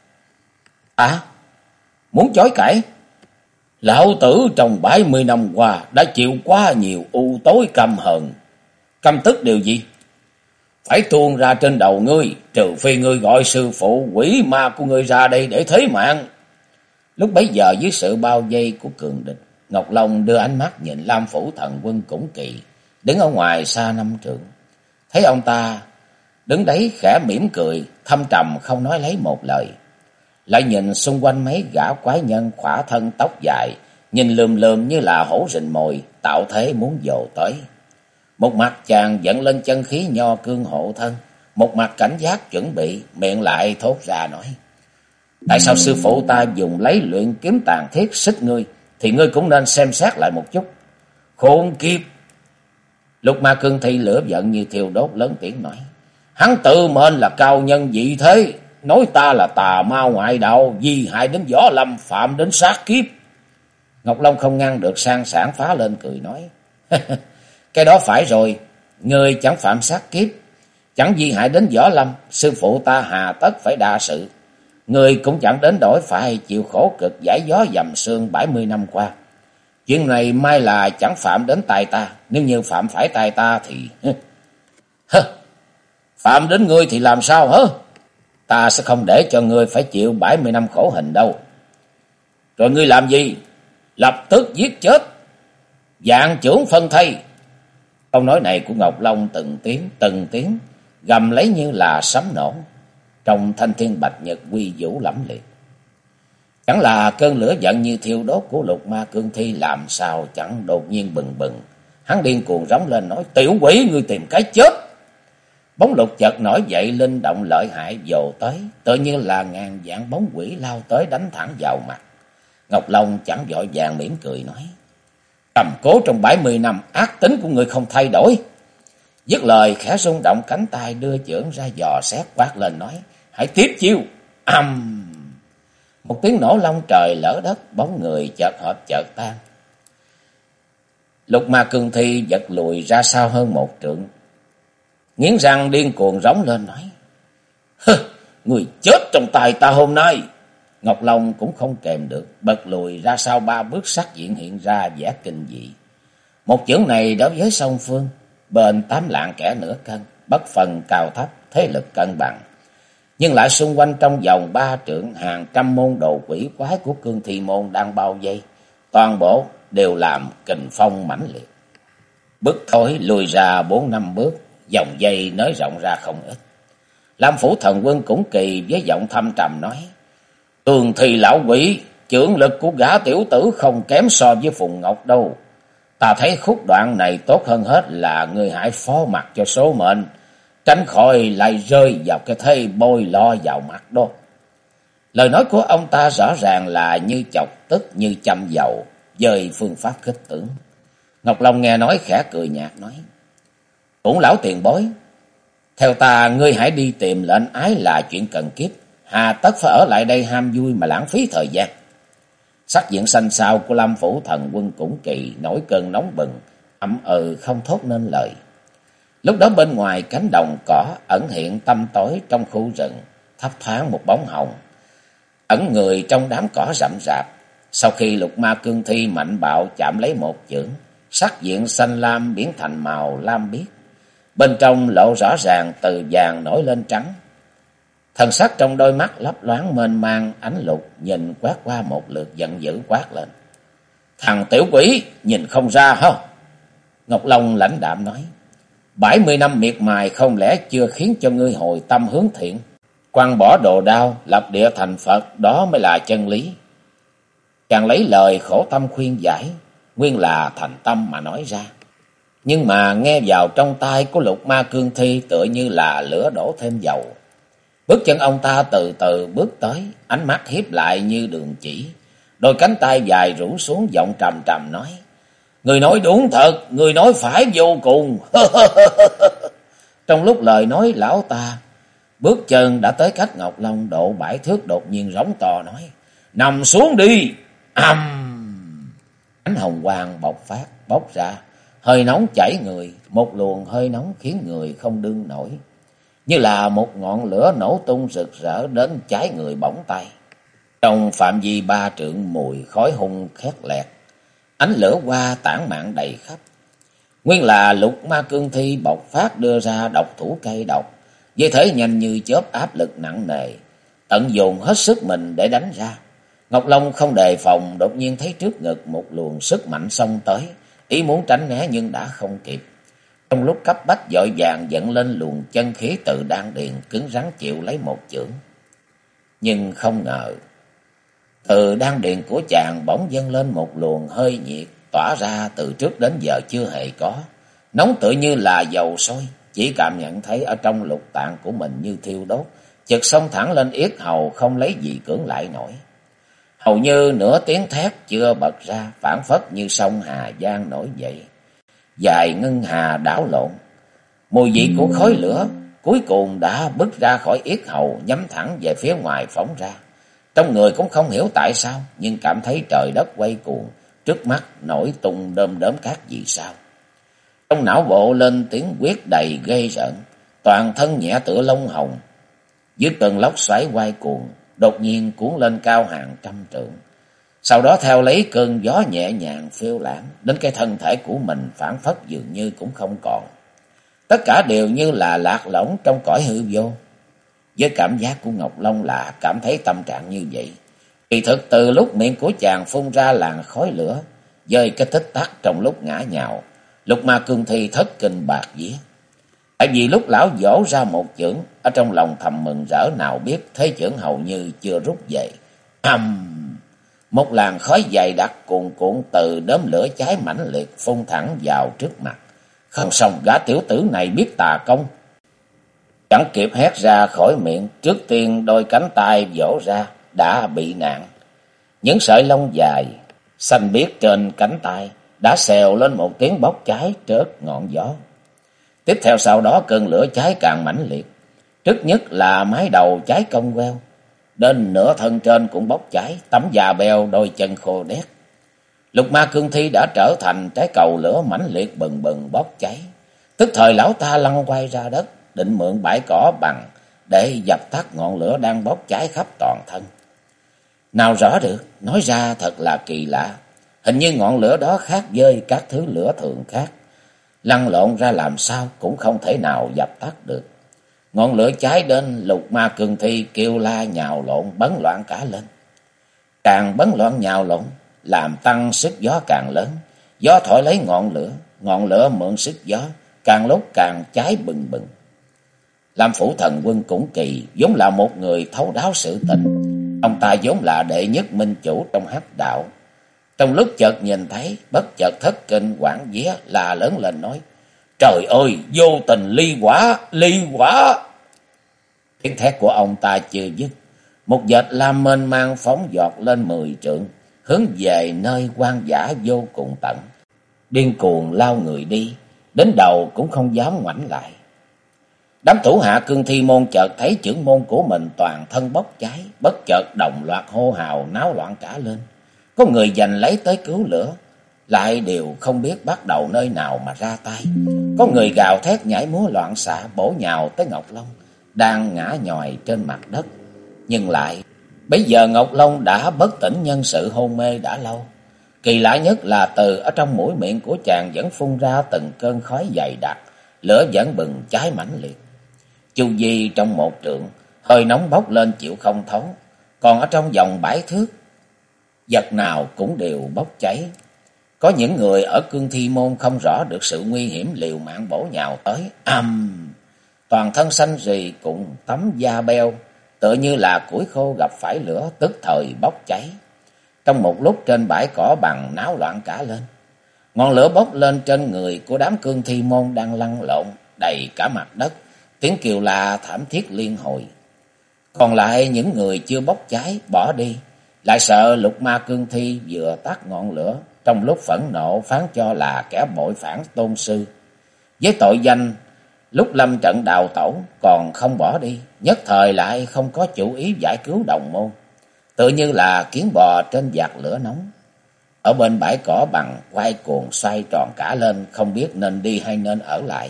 "À, muốn chối cãi? Lão tử trong 70 năm qua đã chịu quá nhiều u tối căm hờn. Căm tức điều gì? Phải tuôn ra trên đầu ngươi, trừ phi ngươi gọi sư phụ quỷ ma của ngươi ra đây để thế mạng." Lúc bấy giờ dưới sự bao vây của cường địch, Ngọc Long đưa ánh mắt nhìn Lam Phủ Thần Quân cũng kỳ, đứng ở ngoài xa 5 trượng. Thấy ông ta đứng đấy khẽ mỉm cười, thâm trầm không nói lấy một lời. Lại nhìn xung quanh mấy gã quái nhân khỏa thân tóc dài, nhìn lườm lườm như là hổ rình mồi, tạo thế muốn dồ tới. Một mặt chàng dẫn lên chân khí nho cương hộ thân, một mặt cảnh giác chuẩn bị, miệng lại thốt ra nói: "Tại sao sư phụ ta dùng lấy luyện kiếm tàn thiết xích ngươi, thì ngươi cũng nên xem xét lại một chút. Khốn kiếp!" Lục Ma Cương Thi lửa giận như thiêu đốt, lớn tiếng nói: "Hắn tự mệnh là cao nhân vị thế, nói ta là tà ma ngoại đạo, di hại đến võ lâm, phạm đến sát kiếp." Ngọc Long không ngăn được, sang sảng phá lên cười nói: "Cái đó phải rồi, ngươi chẳng phạm sát kiếp, chẳng di hại đến võ lâm, sư phụ ta hà tất phải đa sự. Ngươi cũng chẳng đến đổi phải chịu khổ cực giải gió dầm sương 70 năm qua. Chuyện này may là chẳng phạm đến tay ta, nếu như phạm phải tay ta thì..." "Phạm đến ngươi thì làm sao hả?" ta sẽ không để cho ngươi phải chịu 70 năm khổ hình đâu. Rồi ngươi làm gì? Lập tức giết chết, vạn chưởng phân thây. Câu nói này của Ngọc Long từng tiếng gầm lấy như là sấm nổ, trong thanh thiên bạch nhật quy vũ lẫm liệt. Chẳng là cơn lửa giận như thiêu đốt của Lục Ma Cương Thi làm sao chẳng đột nhiên bừng bừng. Hắn điên cuồng rống lên nói: tiểu quỷ, ngươi tìm cái chết! Bóng lục chợt nổi dậy, linh động lợi hại vồ tới, tự như là ngàn vạn bóng quỷ lao tới đánh thẳng vào mặt. Ngọc Long chẳng vội vàng mỉm cười nói: cầm cố trong 70 năm, ác tính của người không thay đổi. Dứt lời khẽ rung động cánh tay, đưa chưởng ra dò xét, quát lên nói: hãy tiếp chiêu! Một tiếng nổ long trời lở đất, bóng người chợt hợp chợt tan. Lục Ma Cương Thi giật lùi ra sau hơn 1 trượng, nghiến răng điên cuồng rống lên nói: người chết trong tay ta hôm nay! Ngọc Long cũng không kèm được, bật lùi ra sau 3 bước, sắc diện hiện ra vẻ kinh dị. Một chưởng này đối với song phương bên 8 lạng kẻ nửa cân, bất phần cao thấp, thế lực cân bằng. Nhưng lại xung quanh trong vòng 3 trượng, hàng trăm môn đồ quỷ quái của Cương Thi môn đang bao vây, toàn bộ đều làm kình phong mãnh liệt. Bước thối lùi ra 4-5 bước, dòng dây nới rộng ra không ít. Lam Phủ Thần Quân cũng kỳ với giọng thâm trầm nói: Tường Thì lão quỷ, chưởng lực của gã tiểu tử không kém so với Phùng Ngọc đâu. Ta thấy khúc đoạn này tốt hơn hết là người hãy phó mặc cho số mệnh, tránh khỏi lại rơi vào cái thế bôi lo vào mặt đó. Lời nói của ông ta rõ ràng là như chọc tức, như châm dầu, dời phương pháp khích tướng. Ngọc Long nghe nói khẽ cười nhạt nói: Bổn lão tiền bối, theo ta ngươi hãy đi tìm lệnh ái là chuyện cần kiếp, hà tất phải ở lại đây ham vui mà lãng phí thời gian. Sắc diện xanh xao của Lam Phủ Thần Quân cũng kỳ nổi cơn nóng bừng, ậm không thốt nên lời. Lúc đó bên ngoài cánh đồng cỏ ẩn hiện tăm tối trong khu rừng, thấp thoáng một bóng hồng ẩn người trong đám cỏ rậm rạp. Sau khi Lục Ma Cương Thi mạnh bạo chạm lấy một chưởng, sắc diện xanh lam biến thành màu lam biếc, bên trong lộ rõ ràng từ vàng nổi lên trắng. Thần sắc trong đôi mắt lấp loáng mênh mang ánh lục, nhìn quét qua một lượt giận dữ quát lên: Thằng tiểu quỷ, nhìn không ra hả? Ngọc Long lãnh đạm nói: 70 năm miệt mài không lẽ chưa khiến cho ngươi hồi tâm hướng thiện, quăng bỏ đồ đao, lập địa thành Phật, đó mới là chân lý. Chàng lấy lời khổ tâm khuyên giải, nguyên là thành tâm mà nói ra. Nhưng mà nghe vào trong tai của Lục Ma Cương Thi tựa như là lửa đổ thêm dầu. Bước chân ông ta từ từ bước tới, ánh mắt hiếp lại như đường chỉ, đôi cánh tay dài rũ xuống, giọng trầm trầm nói: Người nói đúng thật, người nói phải vô cùng. Trong lúc lời nói, lão ta bước chân đã tới cách Ngọc Long độ 7 thước, đột nhiên rống to nói: Nằm xuống đi! Ánh hồng quang bốc ra, hơi nóng chảy người, một luồng hơi nóng khiến người không đương nổi, như là một ngọn lửa nổ tung rực rỡ đến cháy người bỏng tay. Trong phạm vi 3 trượng, mùi khói hung khét lẹt, ánh lửa hoa tản mạn đầy khắp. Nguyên là Lục Ma Cương Thi bộc phát đưa ra độc thủ cây độc, với thể nhanh như chớp, áp lực nặng nề, tận dụng hết sức mình để đánh ra. Ngọc Long không đề phòng, đột nhiên thấy trước ngực một luồng sức mạnh xông tới, ý muốn tránh né nhưng đã không kịp. Trong lúc cấp bách vội vàng dẫn lên luồng chân khí từ đan điền, cứng rắn chịu lấy một chưởng. Nhưng không ngờ, từ đan điền của chàng bỗng dâng lên một luồng hơi nhiệt, tỏa ra từ trước đến giờ chưa hề có, nóng tựa như là dầu sôi. Chỉ cảm nhận thấy ở trong lục tạng của mình như thiêu đốt, chợt xông thẳng lên yết hầu, không lấy gì cưỡng lại nổi. Hầu như nửa tiếng thét chưa bật ra, phảng phất như sông Hà Giang nổi dậy, dài ngân hà đảo lộn. Mùi vị của khói lửa cuối cùng đã bứt ra khỏi yết hầu, nhắm thẳng về phía ngoài phóng ra. Trong người cũng không hiểu tại sao, nhưng cảm thấy trời đất quay cuồng, trước mắt nổi tung đom đóm các vì sao. Trong não bộ lên tiếng quyết đầy ghê rợn, toàn thân nhẹ tựa lông hồng, dưới cơn lốc xoáy quay cuồng, đột nhiên cuốn lên cao hàng trăm trượng. Sau đó theo lấy cơn gió nhẹ nhàng phiêu lãng, đến cái thân thể của mình phảng phất dường như cũng không còn. Tất cả đều như là lạc lõng trong cõi hư vô. Với cảm giác của Ngọc Long là cảm thấy tâm trạng như vậy. Kỳ thực từ lúc miệng của chàng phun ra làn khói lửa, với cái tích tắc trong lúc ngã nhào, Lục Ma Cương Thi thất kinh bạt vía. Tại vì lúc lão vỗ ra một chưởng, ở trong lòng thầm mừng rỡ, nào biết thế chưởng hầu như chưa rút về. Một làn khói dày đặc cuồn cuộn từ đốm lửa cháy mãnh liệt phun thẳng vào trước mặt. Không xong, gã tiểu tử này biết tà công. Chẳng kịp hét ra khỏi miệng, trước tiên đôi cánh tay vỗ ra đã bị nạn. Những sợi lông dài xanh biếc trên cánh tay đã xèo lên một tiếng bốc cháy trớt ngọn gió. Tiếp theo sau đó cơn lửa cháy càng mãnh liệt. Trước nhất là mái đầu cháy cong queo, đến nửa thân trên cũng bốc cháy, tấm da beo, đôi chân khô đét. Lục Ma Cương Thi đã trở thành trái cầu lửa mãnh liệt bừng bừng bốc cháy. Tức thời lão ta lăn quay ra đất, định mượn bãi cỏ bằng để dập tắt ngọn lửa đang bốc cháy khắp toàn thân. Nào rõ được, nói ra thật là kỳ lạ. Hình như ngọn lửa đó khác với các thứ lửa thường khác. Lăn lộn ra làm sao cũng không thể nào dập tắt được. Ngọn lửa cháy đến, Lục Ma Cương Thi kêu la nhào lộn bấn loạn cả lên. Càng bấn loạn nhào lộn, làm tăng sức gió càng lớn. Gió thổi lấy ngọn lửa mượn sức gió, càng lúc càng cháy bừng bừng. Lam Phủ Thần Quân cũng kỳ, vốn là một người thấu đáo sự tình. Ông ta vốn là đệ nhất minh chủ trong hắc đạo. Trong lúc chợt nhìn thấy, bất chợt thất kinh hoảng vía, là lớn lên nói: "Trời ơi, vô tình ly quả, ly quả!" Tiếng thét của ông ta chưa dứt, một vệt lam mênh mang phóng giọt lên 10 trượng, hướng về nơi hoang dã vô cùng tận. Điên cuồng lao người đi, đến đầu cũng không dám ngoảnh lại. Đám thủ hạ Cương Thi môn chợt thấy chưởng môn của mình toàn thân bốc cháy, bất chợt đồng loạt hô hào náo loạn cả lên. Có người giành lấy tới cứu lửa, lại đều không biết bắt đầu nơi nào mà ra tay. Có người gào thét nhảy múa loạn xạ bổ nhào tới Ngọc Long đang ngã nhòi trên mặt đất. Nhưng lại bây giờ Ngọc Long đã bất tỉnh nhân sự, hôn mê đã lâu. Kỳ lạ nhất là từ ở trong mũi miệng của chàng vẫn phun ra từng cơn khói dày đặc, lửa vẫn bừng cháy mãnh liệt. Chu vi trong 1 trượng, hơi nóng bốc lên chịu không thấu. Còn ở trong vòng 7 thước, vật nào cũng đều bốc cháy. Có những người ở Cương Thi môn không rõ được sự nguy hiểm, liều mạng bổ nhào tới. Toàn thân xanh rì cùng tấm da beo, tựa như là củi khô gặp phải lửa, tức thời bốc cháy. Trong một lúc trên bãi cỏ bằng náo loạn cả lên. Ngọn lửa bốc lên trên người của đám Cương Thi môn đang lăn lộn đầy cả mặt đất, tiếng kêu la thảm thiết liên hồi. Còn lại những người chưa bốc cháy bỏ đi, lại sợ Lục Ma Cương Thi vừa tắt ngọn lửa, trong lúc phẫn nộ phán cho là kẻ bội phản tôn sư. Với tội danh lúc lâm trận đào tẩu còn không bỏ đi, nhất thời lại không có chủ ý giải cứu đồng môn, tự như là kiến bò trên vạt lửa nóng. Ở bên bãi cỏ bằng quay cuồng xoay tròn cả lên, không biết nên đi hay nên ở lại.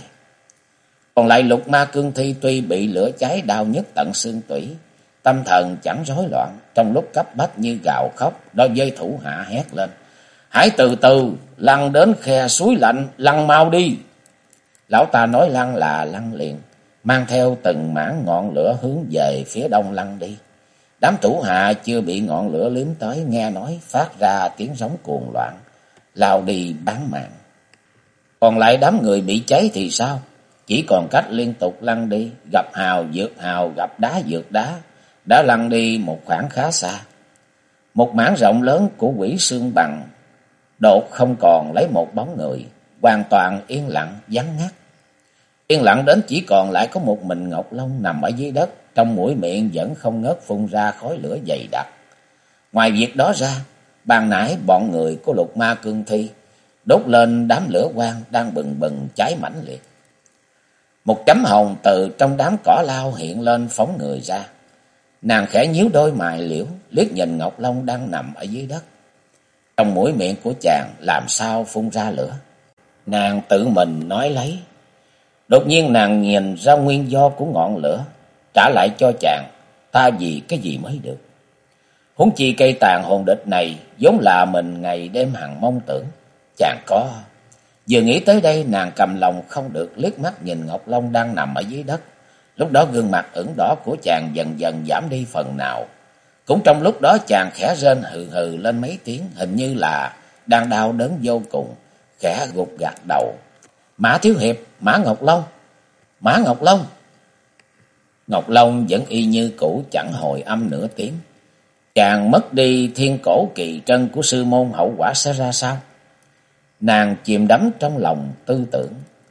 Còn lại Lục Ma Cương Thi tuy bị lửa cháy đau nhức tận xương tủy, tâm thần chẳng rối loạn, trong lúc cấp bách như gào khóc, đối với thủ hạ hét lên: "Hãy từ từ, lăn đến khe suối lạnh, lăn mau đi!" Lão ta nói lăn là lăn liền, mang theo từng mảng ngọn lửa hướng về phía đông lăn đi. Đám thủ hạ chưa bị ngọn lửa liếm tới, nghe nói phát ra tiếng rống cuồng loạn, lao đi bán mạng. Còn lại đám người bị cháy thì sao? Chỉ còn cách liên tục lăn đi, gặp hào vượt hào, gặp đá vượt đá, đã lăn đi một khoảng khá xa. Một mảng rộng lớn của quỷ xương bằng đột không còn lấy một bóng người, hoàn toàn yên lặng vắng ngắt. Yên lặng đến chỉ còn lại có một mình Ngọc Long nằm ở dưới đất, trong mũi miệng vẫn không ngớt phun ra khói lửa dày đặc. Ngoài việc đó ra, ban nãy bọn người của Lục Ma Cương Thi đốt lên đám lửa quang đang bừng bừng cháy mãnh liệt. Một chấm hồng từ trong đám cỏ lao hiện lên phóng người ra. Nàng khẽ nhíu đôi mày liễu, liếc nhìn Ngọc Long đang nằm ở dưới đất. Trong mũi miệng của chàng làm sao phun ra lửa. Nàng tự mình nói lấy. Đột nhiên nàng nhìn ra nguyên do của ngọn lửa, trả lại cho chàng, ta vì cái gì mới được. Huống chi cây tàn hồn địch này vốn là mình ngày đêm hằng mong tưởng. Chàng có. Vừa nghĩ tới đây, nàng cầm lòng không được liếc mắt nhìn Ngọc Long đang nằm ở dưới đất, Lúc đó gương mặt ửng đỏ của chàng dần dần giảm đi phần nào. Cũng trong lúc đó chàng khẽ rên hừ hừ lên mấy tiếng, hình như là đang đau đớn vô cùng, khẽ gục gặt đầu. Mã Thiếu Hiệp, Mã Ngọc Long, Mã Ngọc Long. Ngọc Long vẫn y như cũ, chẳng hồi âm nửa tiếng. Chàng mất đi thiên cổ kỳ trân của sư môn, hậu quả sẽ ra sao? Nàng chìm đắm trong lòng tư tưởng.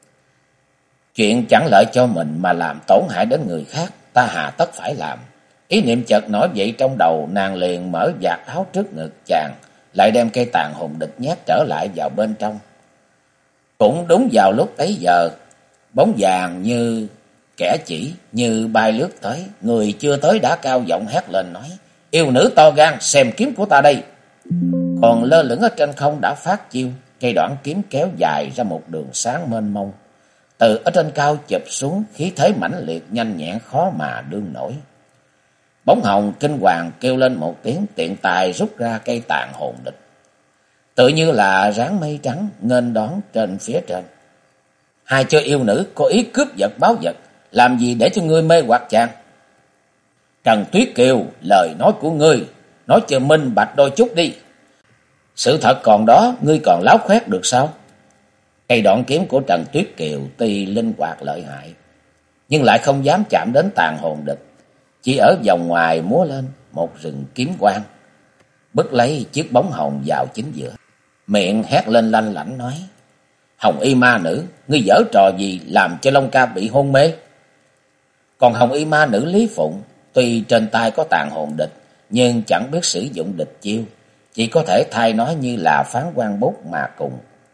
Chuyện chẳng lợi cho mình mà làm tổn hại đến người khác, ta hà tất phải làm. Ý niệm chợt nổi dậy trong đầu, nàng liền mở vạt áo trước ngực chàng, lại đem cây tàn hồn địch nhét trở lại vào bên trong. Cũng đúng vào lúc ấy giờ, bóng vàng như kẻ chỉ, như bay lướt tới, người chưa tới đã cao giọng hét lên nói: Yêu nữ to gan, xem kiếm của ta đây. Còn lơ lửng ở trên không đã phát chiêu, cây đoạn kiếm kéo dài ra một đường sáng mênh mông, từ ở trên cao chụp xuống, khí thế mãnh liệt nhanh nhẹn khó mà đương nổi. Bóng hồng kinh hoàng kêu lên một tiếng, tiện tài rút ra cây tàn hồn địch, tự như là ráng mây trắng nghênh đón trên phía trên. Hai cho yêu nữ có ý cướp giật báo vật, làm gì để cho ngươi mê hoặc chàng? Trần Tuyết Kiều, lời nói của ngươi nói cho minh bạch đôi chút đi. Sự thật còn đó, ngươi còn láo khoét được sao? Cây đoạn kiếm của Trần Tuyết Kiều tuy linh hoạt lợi hại, nhưng lại không dám chạm đến tàn hồn địch, chỉ ở vòng ngoài múa lên một rừng kiếm quang, bứt lấy chiếc bóng hồng vào chính giữa. Miệng hét lên lanh lảnh nói: Hồng y ma nữ, ngươi giở trò gì làm cho Long Ca bị hôn mê? Còn hồng y ma nữ Lý Phụng tuy trên tay có tàn hồn địch, nhưng chẳng biết sử dụng địch chiêu, chỉ có thể thay nó như là phán quan bút mà cùng.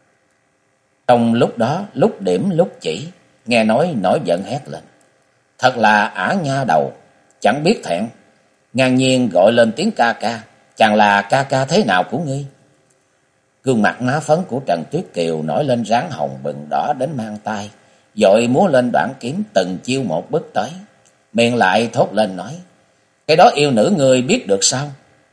Trong lúc đó, lúc điểm lúc chỉ, nghe nói nổi giận hét lên: Thật là ả nha đầu, chẳng biết thẹn, ngang nhiên gọi lên tiếng ca ca, chàng là ca ca thế nào của ngươi? Gương mặt má phấn của Trần Tuyết Kiều nổi lên ráng hồng bừng đỏ đến mang tai, vội múa lên đoạn kiếm từng chiêu một bước tới, miệng lại thốt lên nói: Cái đó yêu nữ người biết được sao?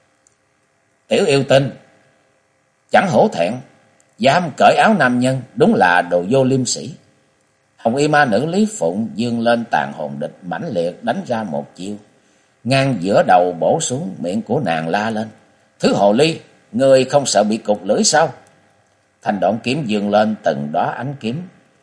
Tiểu yêu tinh, chẳng hổ thẹn, dám cởi áo nam nhân, đúng là đồ vô liêm sĩ. Hồng y ma nữ Lý Phụng dương lên tàn hồn địch mãnh liệt đánh ra một chiêu, ngang giữa đầu bổ xuống, miệng của nàng la lên: Thứ hồ ly, ngươi không sợ bị cụt lưỡi sao? Thanh đoạn kiếm dương lên từng đó ánh kiếm,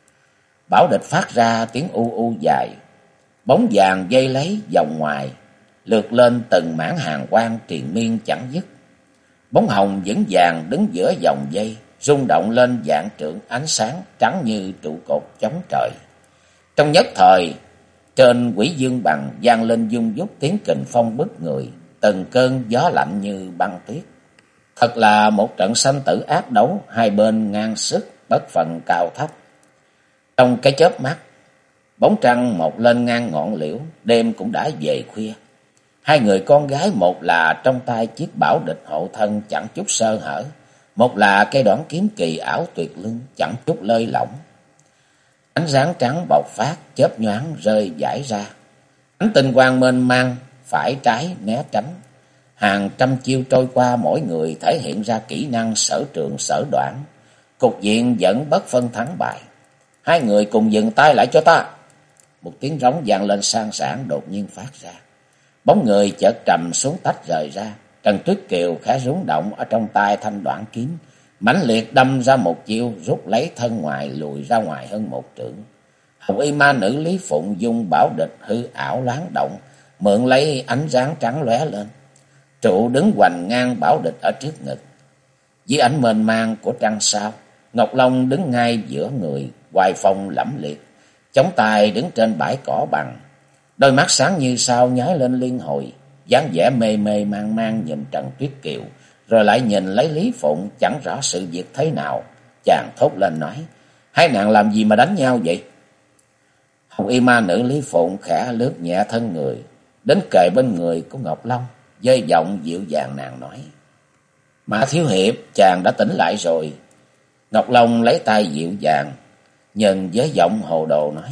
bảo địch phát ra tiếng u u dài, bóng vàng dây lấy vòng ngoài, lượt lên từng mảng hàng quang triền miên chẳng dứt. Bóng hồng vững vàng đứng giữa dòng dây, rung động lên vạn trượng ánh sáng trắng như trụ cột chống trời. Trong nhất thời, trên quỷ dương bằng vang lên dung dút tiếng kình phong bức người, từng cơn gió lạnh như băng tuyết. Thật là một trận sanh tử ác đấu, hai bên ngang sức, bất phần cao thấp. Trong cái chớp mắt, bóng trăng mọc lên ngang ngọn liễu, đêm cũng đã về khuya. Hai người con gái, một là trong tay chiếc bảo địch hộ thân chẳng chút sơ hở, một là cây đoạn kiếm kỳ ảo tuyệt lưng chẳng chút lơi lỏng. Ánh sáng trắng bộc phát, chớp nhoáng rơi rải ra, ánh tinh quang mênh mang, phải trái né tránh. Hàng trăm chiêu trôi qua, mỗi người thể hiện ra kỹ năng sở trường sở đoản, cục diện vẫn bất phân thắng bại. Hai người cùng dừng tay lại cho ta. Một tiếng rống vang lên sang sảng đột nhiên phát ra. Bóng người chợt trầm xuống tách rời ra. Trần Tuyết Kiều khẽ rung động ở trong tay thanh đoạn kiếm, mãnh liệt đâm ra một chiêu, rút lấy thân ngoài lùi ra ngoài hơn một trượng. Hồng y ma nữ Lý Phụng dung bảo địch hư ảo loáng động, mượn lấy ánh sáng trắng lóe lên, trụ đứng hoành ngang bảo địch ở trước ngực. Dưới ánh mênh mang của trăng sao, Ngọc Long đứng ngay giữa người, oai phong lẫm liệt, chống tay đứng trên bãi cỏ bằng, đôi mắt sáng như sao nhói lên liên hồi, dáng vẻ mê mê mang mang nhìn Trần Tuyết Kiều, rồi lại nhìn lấy Lý Phụng, chẳng rõ sự việc thế nào. Chàng thốt lên nói: Hai nàng làm gì mà đánh nhau vậy? Hồng y ma nữ Lý Phụng khẽ lướt nhẹ thân người, đến kề bên người của Ngọc Long, với giọng dịu dàng nàng nói: Mã Thiếu Hiệp, chàng đã tỉnh lại rồi. Ngọc Long lấy tay dịu dàng, nhưng với giọng hồ đồ nói: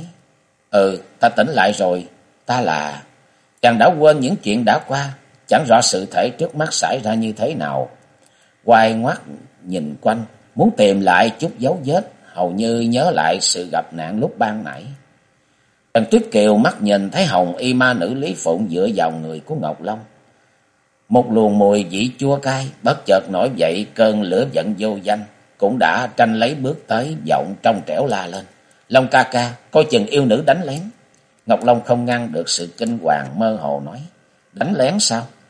Ta tỉnh lại rồi, ta là... Chàng đã quên những chuyện đã qua, chẳng rõ sự thể trước mắt xảy ra như thế nào. Quay ngoắt nhìn quanh, muốn tìm lại chút dấu vết, hầu như nhớ lại sự gặp nạn lúc ban nãy. Trần Tuyết Kiều mắt nhìn thấy hồng y ma nữ Lý Phụng dựa vào người của Ngọc Long. Một luồng mùi vị chua cay bất chợt nổi dậy, cơn lửa giận vô danh cũng đã tranh lấy bước tới, giọng trong trẻo la lên: Long ca ca, coi chừng yêu nữ đánh lén. Ngọc Long không ngăn được sự kinh hoàng, mơ hồ nói: Đánh lén sao?